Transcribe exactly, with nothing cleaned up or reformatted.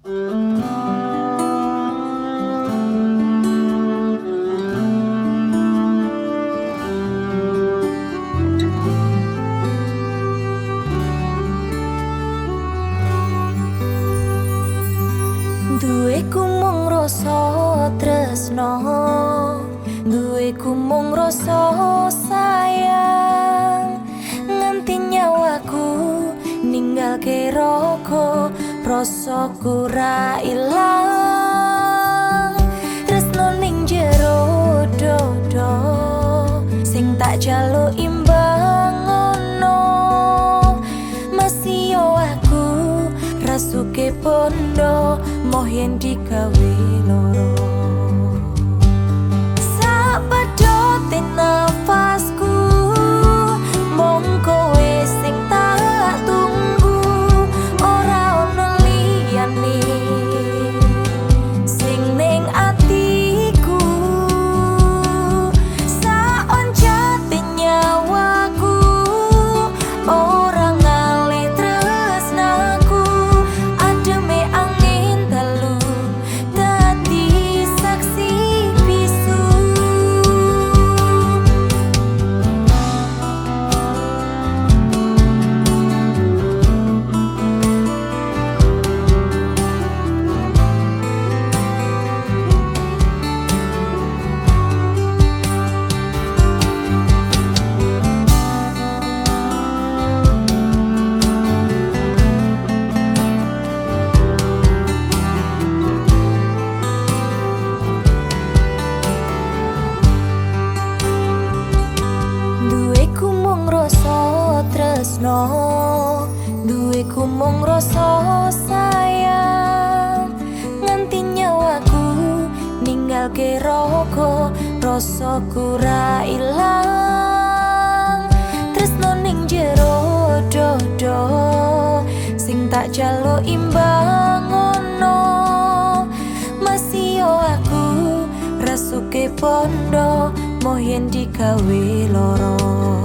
Duweku mung rasa tresno, duweku mung rasa sayang, nganti nyawaku ninggalke raga, rasaku ra ilang. Tresno ning jero dodo sing tak jaluk imbang ngono, masih yo aku rasuke pondo moh yen digawe loro. Sapedote nafasku mung kowe sing tak tunggu, ora ono liyane sing ning atiku. Saonjate nyawaku ora ngalih tresnaku, ademe angin dalu dadi saksi bisu. Duweku mung rasa tresno, duweku mung rasa sayang, nganti nyawaku ninggalke raga, rasaku ra ilang. Tresno ning jero dodo sing tak jaluk imbang ngono, masih yo aku rasuke pondo moh yen digawe loro.